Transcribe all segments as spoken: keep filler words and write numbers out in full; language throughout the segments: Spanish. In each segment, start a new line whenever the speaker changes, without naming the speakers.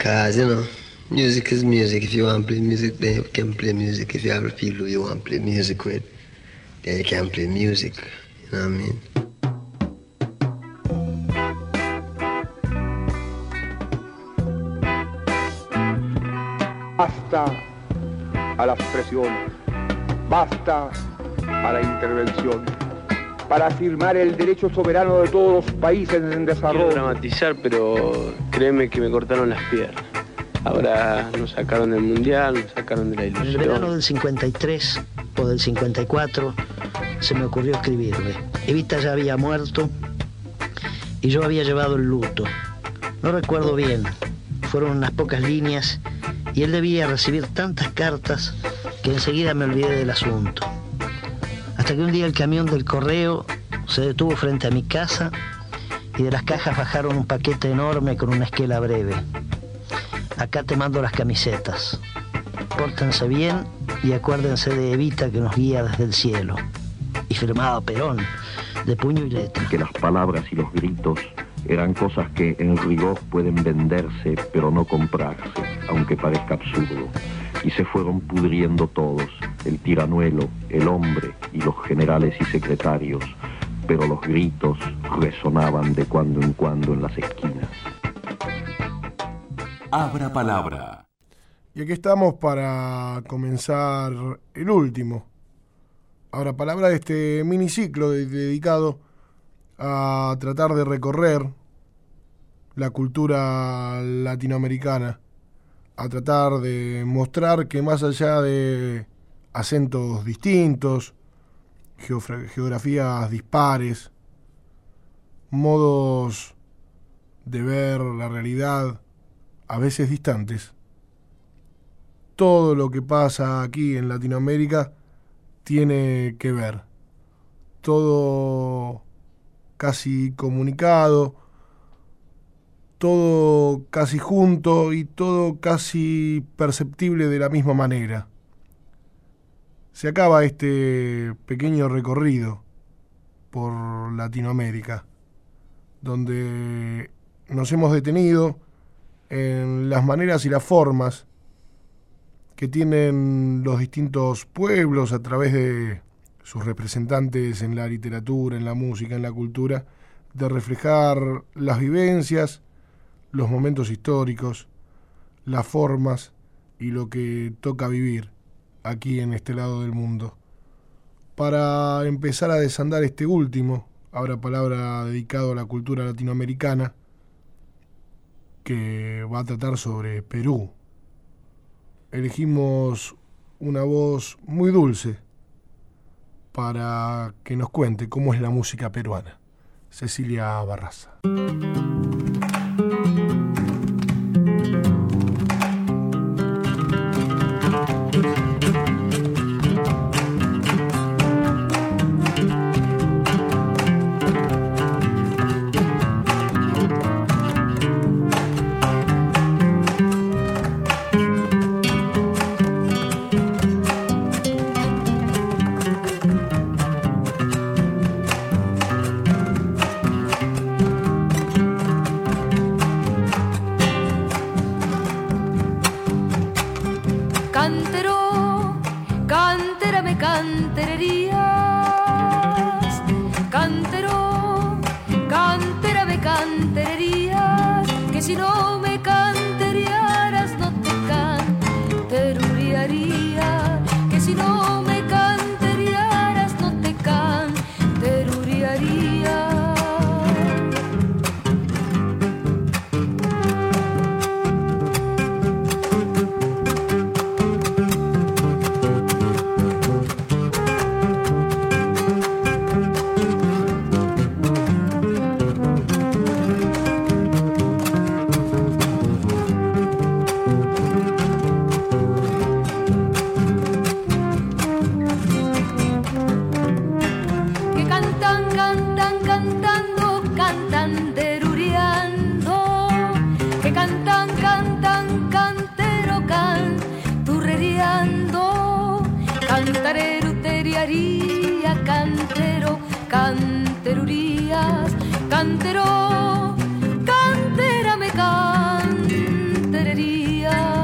Because, you know, music is music. If you want to play music, then you can play music. If you have people who you want to play music with, then you can play music. You know what I mean?
Basta a las presiones, basta a la intervención, para afirmar el derecho soberano de todos los países en desarrollo.
Quiero dramatizar, pero créeme que me cortaron las piernas. Ahora nos sacaron del mundial, nos sacaron de la ilusión.
En el verano del cincuenta y tres o del cincuenta y cuatro se me ocurrió escribirle. Evita ya había muerto y yo había llevado el luto. No recuerdo bien, fueron unas pocas líneas y él debía recibir tantas cartas que enseguida me olvidé del asunto. Hasta que un día el camión del correo se detuvo frente a mi casa y de las cajas bajaron un paquete enorme con una esquela breve. Acá te mando las camisetas. Pórtense bien y acuérdense de Evita que nos guía desde el cielo. Y firmado Perón, de puño y letra.
Que las palabras y los gritos eran cosas que en rigor pueden venderse pero no comprarse, aunque parezca absurdo. Y se fueron pudriendo todos, el tiranuelo, el hombre y los generales y secretarios, pero los gritos resonaban de cuando en cuando en las esquinas.
Abra palabra.
Y aquí estamos para comenzar el último Abra palabra de este miniciclo de, dedicado a tratar de recorrer la cultura latinoamericana, a tratar de mostrar que más allá de acentos distintos, geogra- geografías dispares, modos de ver la realidad a veces distantes, todo lo que pasa aquí en Latinoamérica tiene que ver. Todo casi comunicado, todo casi junto y todo casi perceptible de la misma manera. Se acaba este pequeño recorrido por Latinoamérica, donde nos hemos detenido en las maneras y las formas que tienen los distintos pueblos a través de sus representantes en la literatura, en la música, en la cultura, de reflejar las vivencias, los momentos históricos, las formas y lo que toca vivir aquí en este lado del mundo. Para empezar a desandar este último, ahora palabra dedicado a la cultura latinoamericana, que va a tratar sobre Perú. Elegimos una voz muy dulce para que nos cuente cómo es la música peruana. Cecilia Barraza.
Cantero, cantera me canterería.
sería.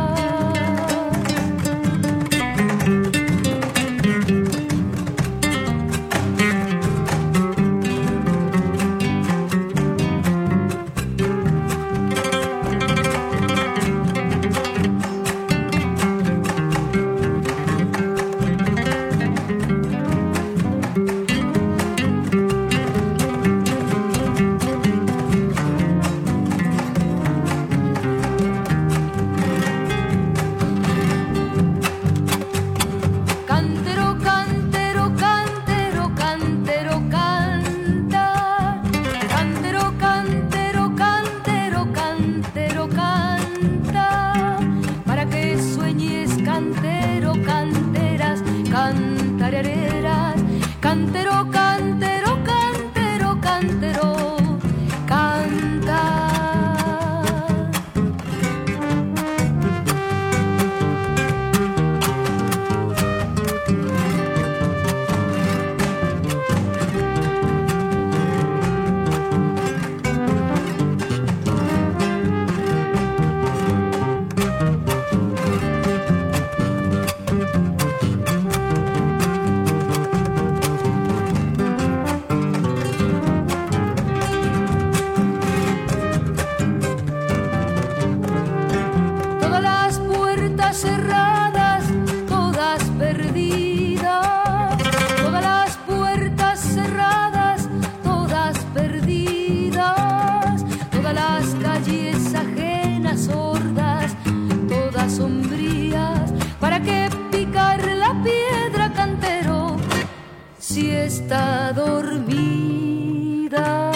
Está dormida.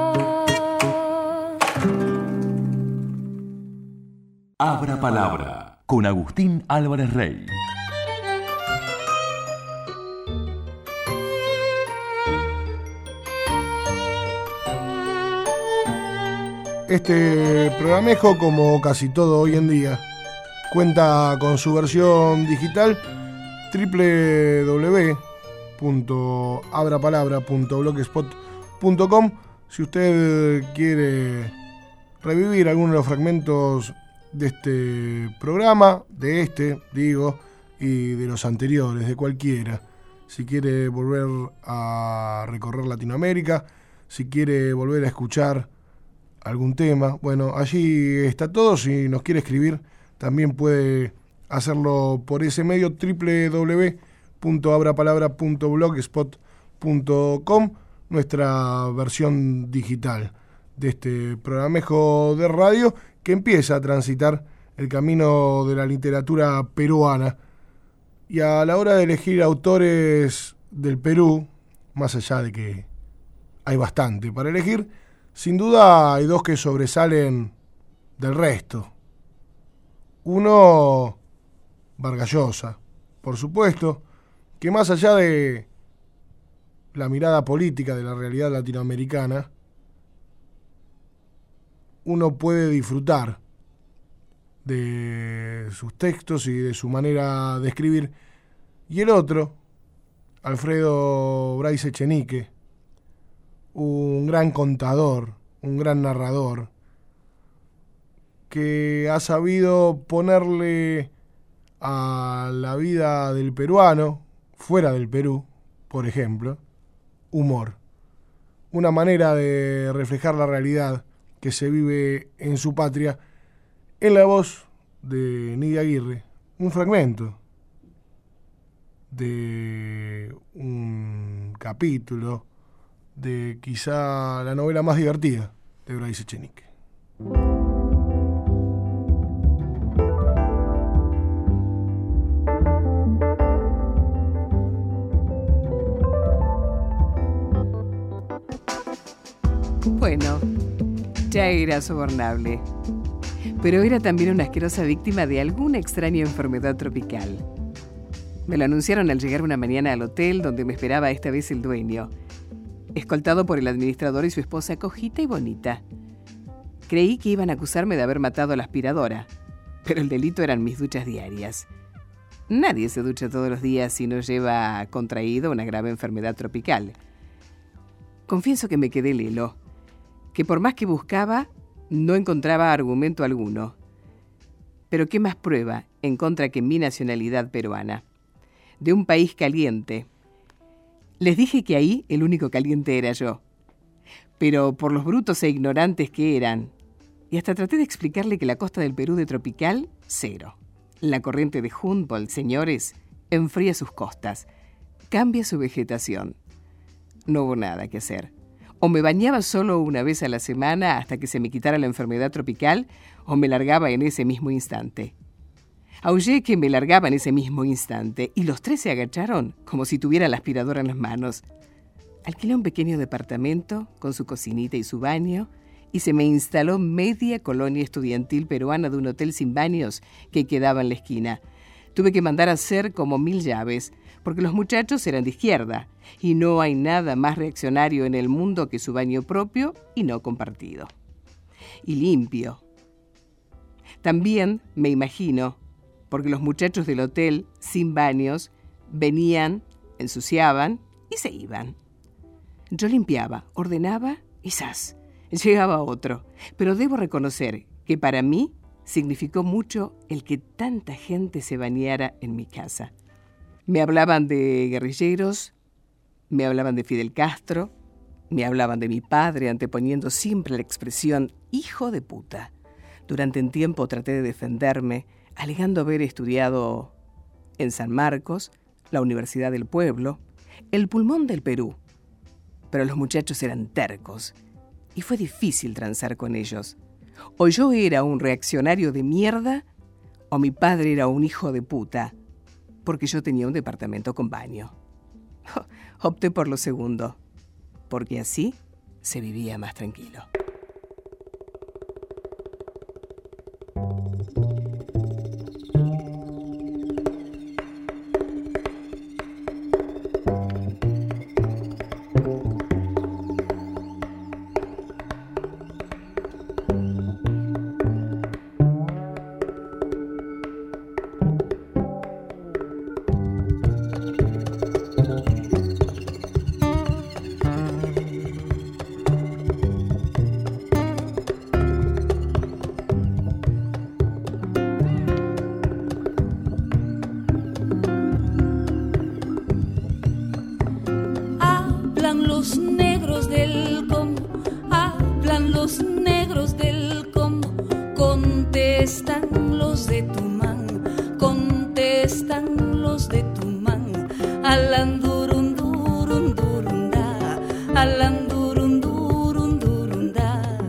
Abra Palabra con Agustín Álvarez Rey.
Este programejo, como casi todo hoy en día, cuenta con su versión digital doble u doble u doble u punto abrapalabra punto blogspot punto com. Si usted quiere revivir algunos de los fragmentos de este programa, de este, digo, y de los anteriores, de cualquiera, si quiere volver a recorrer Latinoamérica, si quiere volver a escuchar algún tema, bueno, allí está todo. Si nos quiere escribir, también puede hacerlo por ese medio, doble u doble u doble u punto abrapalabra punto blogspot punto com, nuestra versión digital de este programejo de radio que empieza a transitar el camino de la literatura peruana. Y a la hora de elegir autores del Perú, más allá de que hay bastante para elegir, sin duda hay dos que sobresalen del resto. Uno, Vargas Llosa, por supuesto, que más allá de la mirada política de la realidad latinoamericana, uno puede disfrutar de sus textos y de su manera de escribir. Y el otro, Alfredo Bryce Echenique, un gran contador, un gran narrador, que ha sabido ponerle a la vida del peruano, fuera del Perú, por ejemplo, humor. Una manera de reflejar la realidad que se vive en su patria, en la voz de Nidia Aguirre, un fragmento de un capítulo de quizá la novela más divertida de Bryce Echenique.
Bueno, ya era sobornable, pero era también una asquerosa víctima de alguna extraña enfermedad tropical. Me lo anunciaron al llegar una mañana al hotel donde me esperaba esta vez el dueño, escoltado por el administrador y su esposa cojita y bonita. Creí que iban a acusarme de haber matado a la aspiradora, pero el delito eran mis duchas diarias. Nadie se ducha todos los días si no lleva contraído una grave enfermedad tropical. Confieso que me quedé lelo, que por más que buscaba, no encontraba argumento alguno. pero ¿qué más prueba en contra que mi nacionalidad peruana? De un país caliente. Les dije que ahí el único caliente era yo. Pero por los brutos e ignorantes que eran, y hasta traté de explicarle que la costa del Perú de tropical, cero. La corriente de Humboldt, señores, enfría sus costas, cambia su vegetación. No hubo nada que hacer. O me bañaba solo una vez a la semana hasta que se me quitara la enfermedad tropical, o me largaba en ese mismo instante. Aullé que me largaba en ese mismo instante, y los tres se agacharon como si tuviera la aspiradora en las manos. Alquilé un pequeño departamento con su cocinita y su baño, y se me instaló media colonia estudiantil peruana de un hotel sin baños que quedaba en la esquina. Tuve que mandar a hacer como mil llaves, porque los muchachos eran de izquierda, y no hay nada más reaccionario en el mundo que su baño propio y no compartido. Y limpio. También me imagino, porque los muchachos del hotel, sin baños, venían, ensuciaban y se iban. Yo limpiaba, ordenaba y ¡zas! Llegaba otro. Pero debo reconocer que para mí significó mucho el que tanta gente se bañara en mi casa. Me hablaban de guerrilleros, me hablaban de Fidel Castro, me hablaban de mi padre, anteponiendo siempre la expresión hijo de puta. Durante un tiempo traté de defenderme, alegando haber estudiado en San Marcos, la Universidad del Pueblo, el pulmón del Perú. Pero los muchachos eran tercos y fue difícil transar con ellos. O yo era un reaccionario de mierda o mi padre era un hijo de puta, porque yo tenía un departamento con baño. Opté por lo segundo, porque así se vivía más tranquilo.
Los negros del Congo, hablan los negros del Congo, contestan los de Tumán, contestan los de Tumán, alandurundurundurunda, alandurundurundurunda.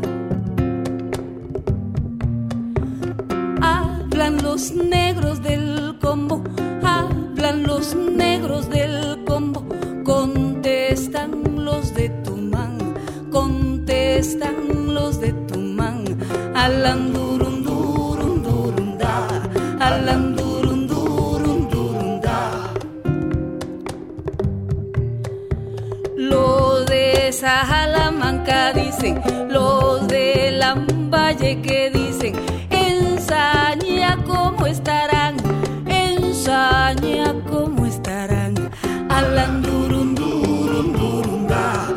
Hablan los negros del Congo, hablan los negros del Congo, contestan los de Tumán, contestan los de Tumán, alandurundurundurunda, alandurundurundurunda. Los de Salamanca dicen, los de Lambaye que dicen, en Saña cómo estarán, en Saña cómo estarán, alandurundurundurunda,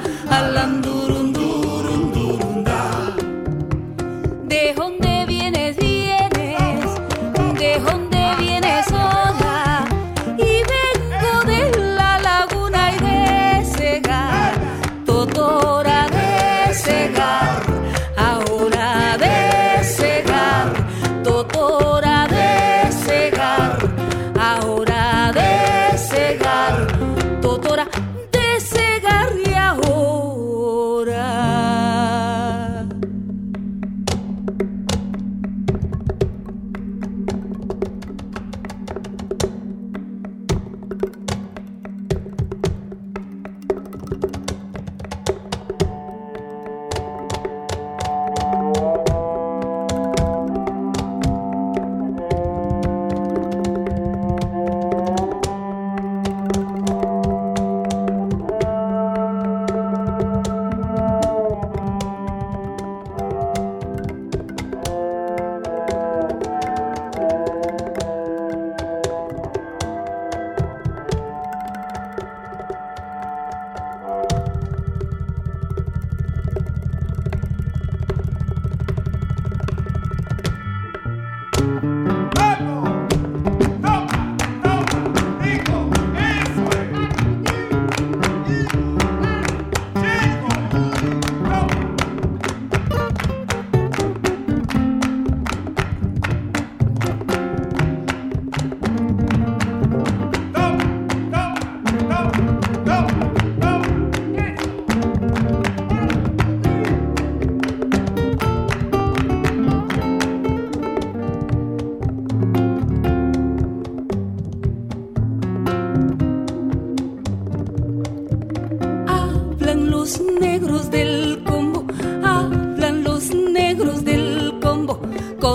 alandurundurundurunda. ¿De dónde vienes, vienes? ¿De dónde vienes, hola? Y vengo de la laguna y de Segar, Totora de Segar, ahora de Segar.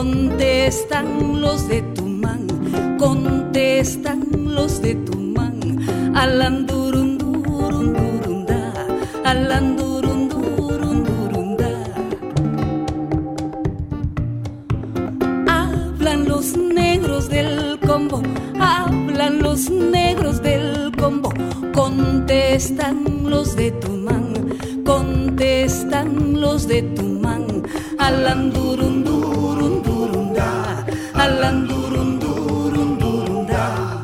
contestan los de Tumán, contestan los de Tumán, alandurundurundurunda, alandurundurundurunda. Hablan los negros del Combo, hablan los negros del Combo, contestan los de Tumán, contestan los de Tumán, alandurundurundurunda, alandurundurundurunda.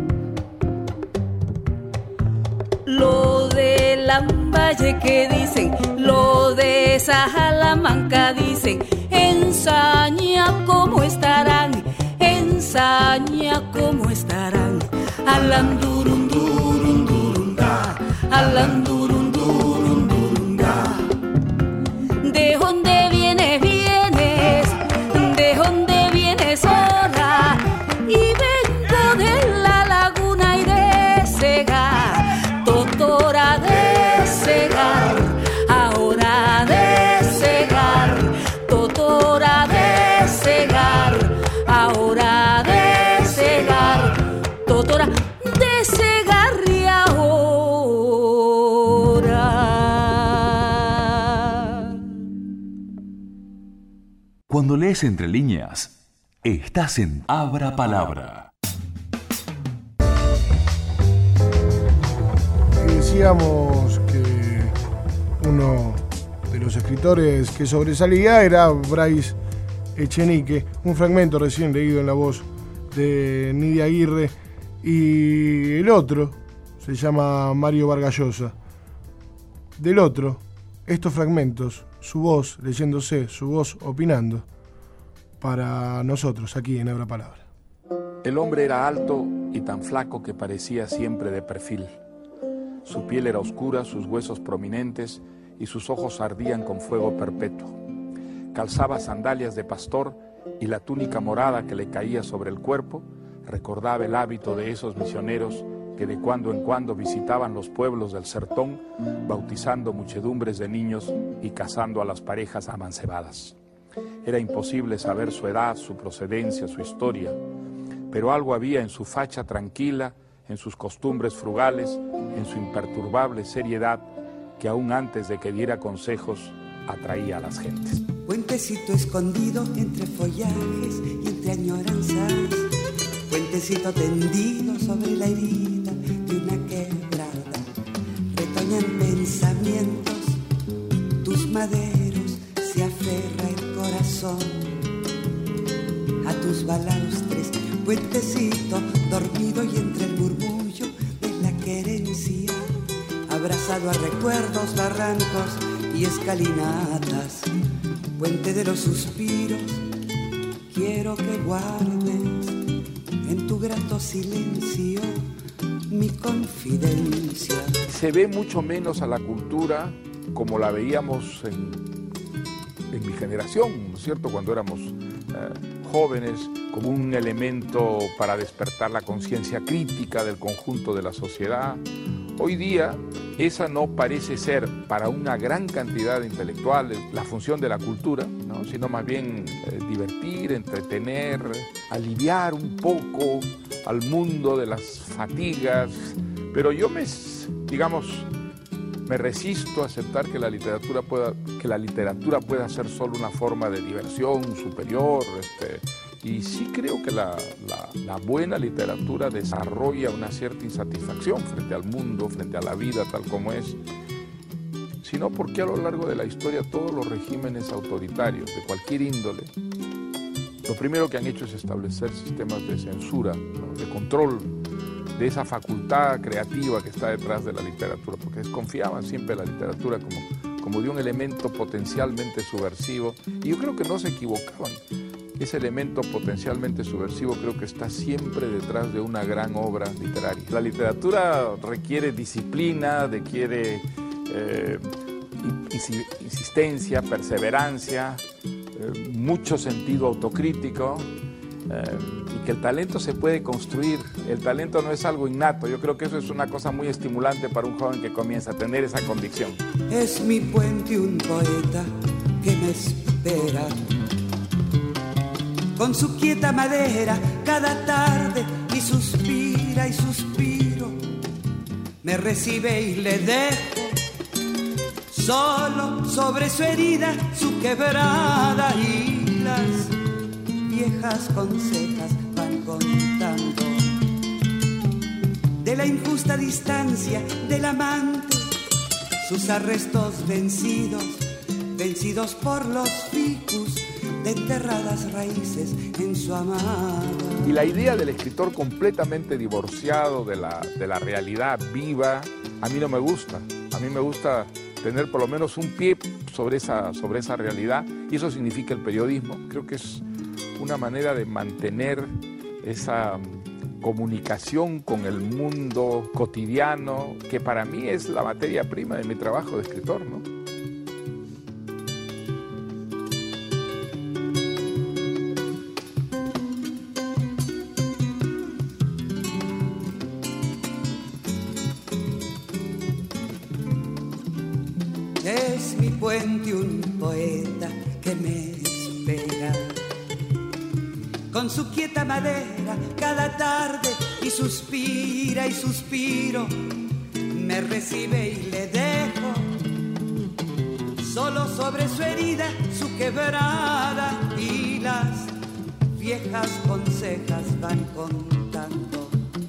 Lo de Lambaye que dicen, lo de Salamanca dicen, en Saña cómo estarán, en Saña cómo estarán, alandurundurundurunda, alandurundurundurunda. ¿De dónde vienes, vienes? ¿De dónde vienes ahora? Y vengo de la laguna y de Segar, Totora de Segar, ahora de Segar, Totora de Segar, ahora de Segar, Totora de Segar y ahora.
Cuando lees entre líneas, estás en Abra Palabra.
Y decíamos que uno de los escritores que sobresalía era Brais Echenique, un fragmento recién leído en la voz de Nidia Aguirre, y el otro se llama Mario Vargas Llosa. Del otro, estos fragmentos, su voz leyéndose, su voz opinando, para nosotros aquí en Abra Palabra.
El hombre era alto y tan flaco que parecía siempre de perfil. Su piel era oscura, sus huesos prominentes y sus ojos ardían con fuego perpetuo. Calzaba sandalias de pastor y la túnica morada que le caía sobre el cuerpo recordaba el hábito de esos misioneros que de cuando en cuando visitaban los pueblos del sertón, bautizando muchedumbres de niños y casando a las parejas amancebadas. Era imposible saber su edad, su procedencia, su historia, pero algo había en su facha tranquila, en sus costumbres frugales, en su imperturbable seriedad, que aún antes de que diera consejos, atraía a las gentes.
Puentecito escondido entre follajes y entre añoranzas, puentecito tendido sobre la herida de una quebrada, retoñan pensamientos, tus maderos, se aferra el corazón a tus balaustres, puentecito dormido y entre el murmullo de la querencia, abrazado a recuerdos, barrancos y escalinatas, puente de los suspiros, quiero que guardes en tu grato silencio mi confidencia.
Se ve mucho menos a la cultura como la veíamos en, en mi generación, ¿no es cierto?, cuando éramos eh, jóvenes, como un elemento para despertar la conciencia crítica del conjunto de la sociedad. Hoy día, esa no parece ser para una gran cantidad de intelectuales la función de la cultura, ¿no?, sino más bien eh, divertir, entretener, aliviar un poco al mundo de las fatigas. Pero yo me, digamos, me resisto a aceptar que la literatura pueda, que la literatura pueda ser solo una forma de diversión superior, este, y sí creo que la, la, la buena literatura desarrolla una cierta insatisfacción frente al mundo, frente a la vida tal como es, sino porque a lo largo de la historia todos los regímenes autoritarios de cualquier índole, lo primero que han hecho es establecer sistemas de censura, ¿no?, de control de esa facultad creativa que está detrás de la literatura, porque desconfiaban siempre de la literatura como, como de un elemento potencialmente subversivo, y yo creo que no se equivocaban. Ese elemento potencialmente subversivo creo que está siempre detrás de una gran obra literaria. La literatura requiere disciplina, requiere eh, insistencia, perseverancia, eh, mucho sentido autocrítico, eh, y que el talento se puede construir. El talento no es algo innato. Yo creo que eso es una cosa muy estimulante para un joven que comienza a tener esa convicción.
Es mi puente un poeta que me espera. con su quieta madera cada tarde y suspira y suspiro. Me recibe y le dejo solo sobre su herida, su quebrada, y las viejas consejas van contando de la injusta distancia del amante, sus arrestos vencidos, vencidos por los ficus de enterradas raíces en su amada.
Y la idea del escritor completamente divorciado de la, de la realidad viva, a mí no me gusta. A mí me gusta tener por lo menos un pie sobre esa, sobre esa realidad, y eso significa el periodismo. Creo que es una manera de mantener esa comunicación con el mundo cotidiano, que para mí es la materia prima de mi trabajo de escritor, ¿no?
Es mi puente un poeta que me espera, con su quieta madera cada tarde y suspira y suspiro. Me recibe y le dejo solo sobre su herida, su quebrada, y las viejas consejas van contando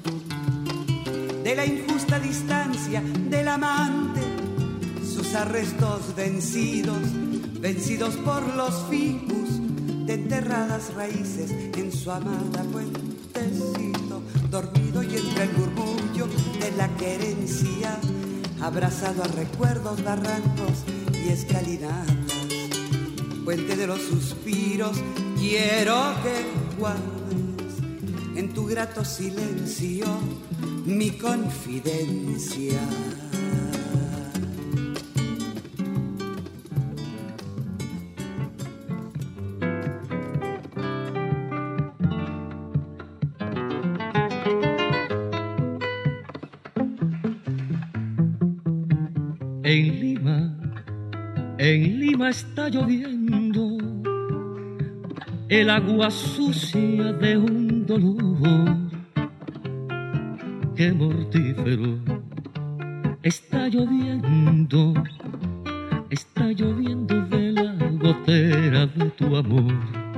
de la injusta distancia del amante, sus arrestos vencidos, vencidos por los ficus de enterradas raíces en su amada. Puentecito dormido y entre el murmullo de la querencia, abrazado a recuerdos, barrancos y escalinatas. Puente de los suspiros, quiero que guardes en tu grato silencio mi confidencia.
En Lima, en Lima está lloviendo el agua sucia de un dolor que mortífero. Está lloviendo, está lloviendo de la gotera de tu amor.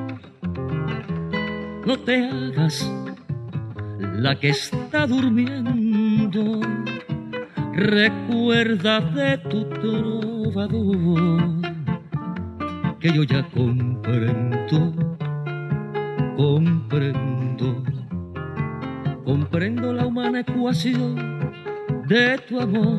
No te hagas la que está durmiendo, recuerda de tu trovador, que yo ya comprendo, comprendo, comprendo la humana ecuación de tu amor.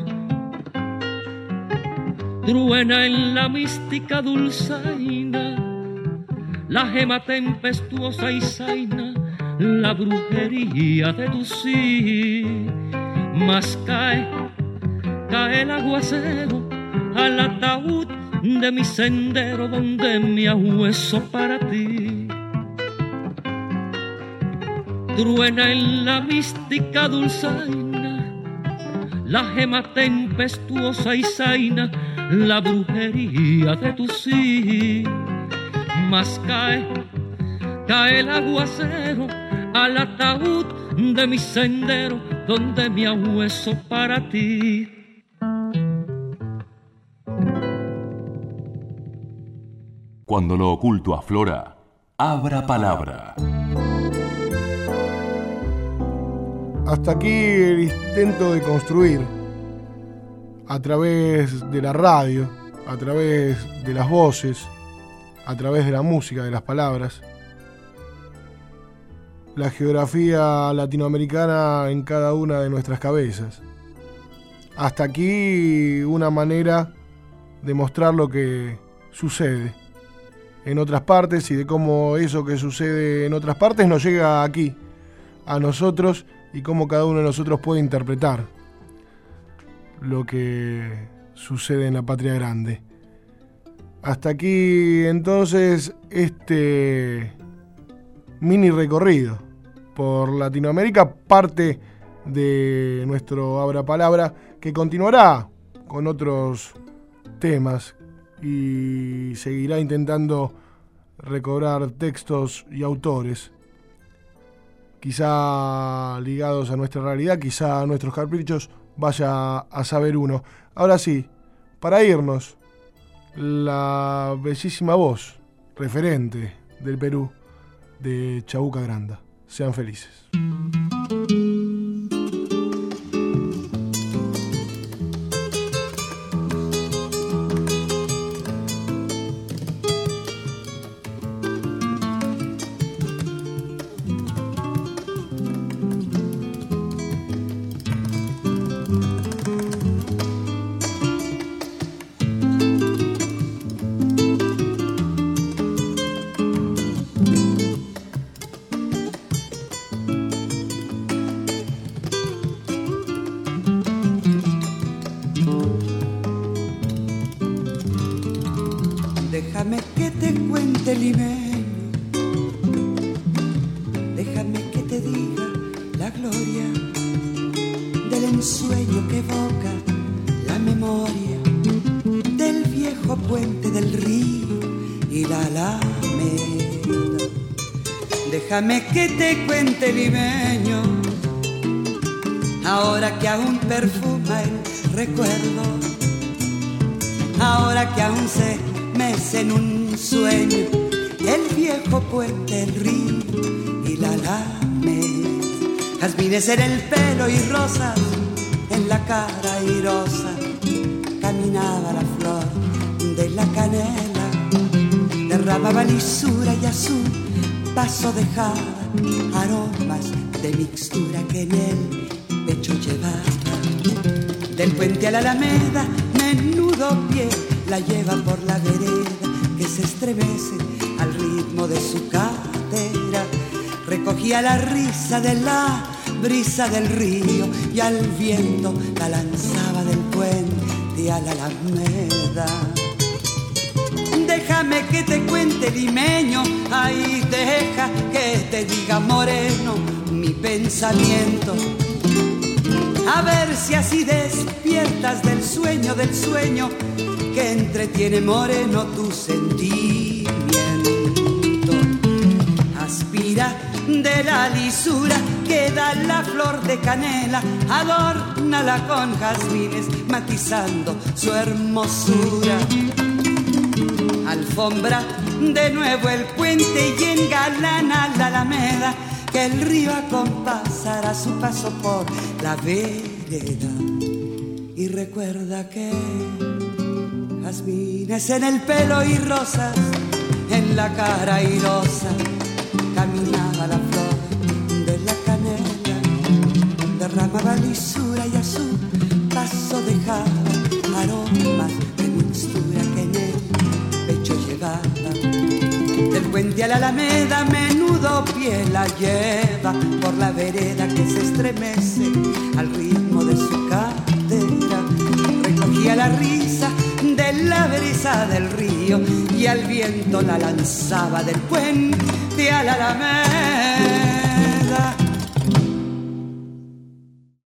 Truena en la mística dulzaina la gema tempestuosa y zaina, la brujería de tu sí, mas cae cae el aguacero al ataúd de mi sendero donde me ahueso para ti. Truena en la mística dulzaina la gema tempestuosa y zaina, la brujería de tu sí, mas cae cae el aguacero al ataúd de mi sendero donde me ahueso para ti.
Cuando lo oculto aflora, abra palabra.
Hasta aquí el intento de construir a través de la radio, a través de las voces, a través de la música, de las palabras, la geografía latinoamericana en cada una de nuestras cabezas. Hasta aquí una manera de mostrar lo que sucede en otras partes y de cómo eso que sucede en otras partes nos llega aquí, a nosotros, y cómo cada uno de nosotros puede interpretar lo que sucede en la patria grande. Hasta aquí entonces este mini recorrido por Latinoamérica, parte de nuestro Abra Palabra, que continuará con otros temas y seguirá intentando recobrar textos y autores, quizá ligados a nuestra realidad, quizá a nuestros caprichos, vaya a saber uno. Ahora sí, para irnos, la bellísima voz, referente del Perú, de Chabuca Granda. Sean felices.
Déjame que te cuente limeño, déjame que te diga la gloria del ensueño que evoca la memoria del viejo puente del río y la alameda. Déjame que te cuente limeño, ahora que aún perfuma el recuerdo, ahora que aún se mece en un sueño el viejo puente, el río y la alameda. Jazmines en el pelo y rosas en la cara airosa, caminaba la flor de la canela, derramaba lisura y azul, paso dejaba aromas de mixtura que en el pecho llevaba. Del puente a la alameda, menudo pie la lleva por la vereda que se estremece al ritmo de su cadera. Recogía la risa de la brisa del río y al viento la lanzaba del puente a la alameda. Déjame que te cuente limeño, ay, deja que te diga moreno mi pensamiento. A ver si así despiertas del sueño, del sueño que entretiene moreno tu sentimiento. Aspira de la lisura que da la flor de canela, adórnala con jazmines matizando su hermosura. Alfombra de nuevo el puente y engalana la alameda, que el río acompasará su paso por la vereda. Y recuerda que jazmines en el pelo y rosas en la cara airosa, caminaba la flor de la canela, derramaba lisura y a su paso dejaba aromas de mixtura que en el pecho llevaba. Del puente a la alameda, menudo pie la lleva por la vereda que se estremece al ritmo de su cadera. Recogía la risa de la brisa del río y al viento la lanzaba del puente a la alameda.